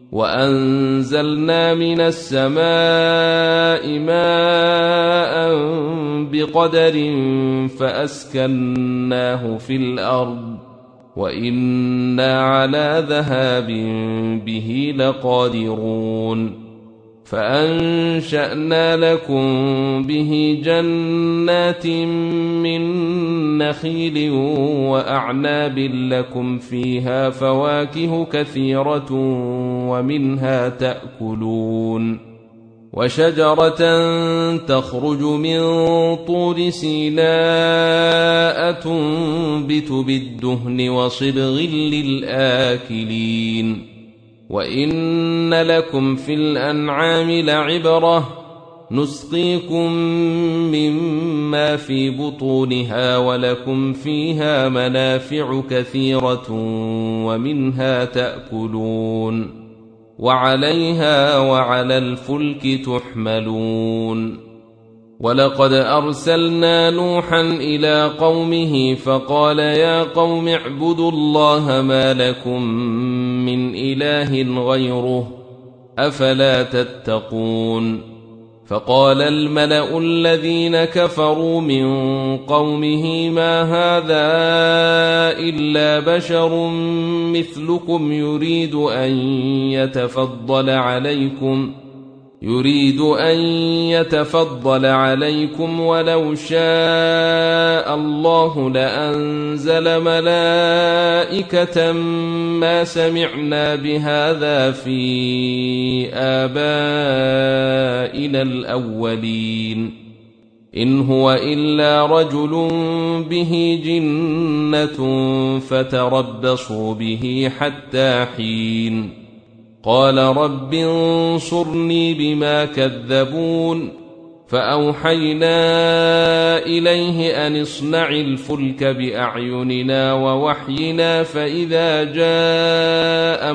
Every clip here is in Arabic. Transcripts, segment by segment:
وأنزلنا من السماء ماء بقدر فأسكناه في الأرض وإنا على ذهاب به لقادرون فأنشأنا لكم به جنات من نخيل وأعناب لكم فيها فواكه كثيرة ومنها تأكلون وشجرة تخرج من طور سيناء تنبت بالدهن وصبغ للآكلين وإن لكم في الأنعام لعبرة نسقيكم مما في بطونها ولكم فيها منافع كثيرة ومنها تأكلون وعليها وعلى الفلك تحملون ولقد أرسلنا نوحا إلى قومه فقال يا قوم اعبدوا الله ما لكم من إله غيره أفلا تتقون فقال الملأ الذين كفروا من قومه ما هذا إلا بشر مثلكم يريد أن يتفضل عليكم ولو شاء الله لأنزل ملائكة ما سمعنا بهذا في آبائنا الأولين إن هو إلا رجل به جنة فتربصوا به حتى حين قال رب انصرني بما كذبون فأوحينا إليه أن اصنع الفلك بأعيننا ووحينا فإذا جاء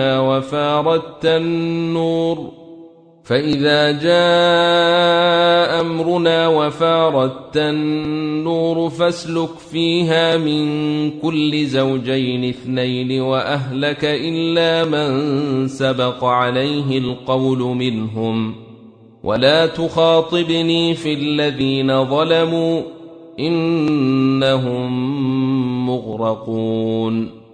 أمرنا وفارت النور فاسلك فيها من كل زوجين 2 وأهلك إلا من سبق عليه القول منهم ولا تخاطبني في الذين ظلموا إنهم مغرقون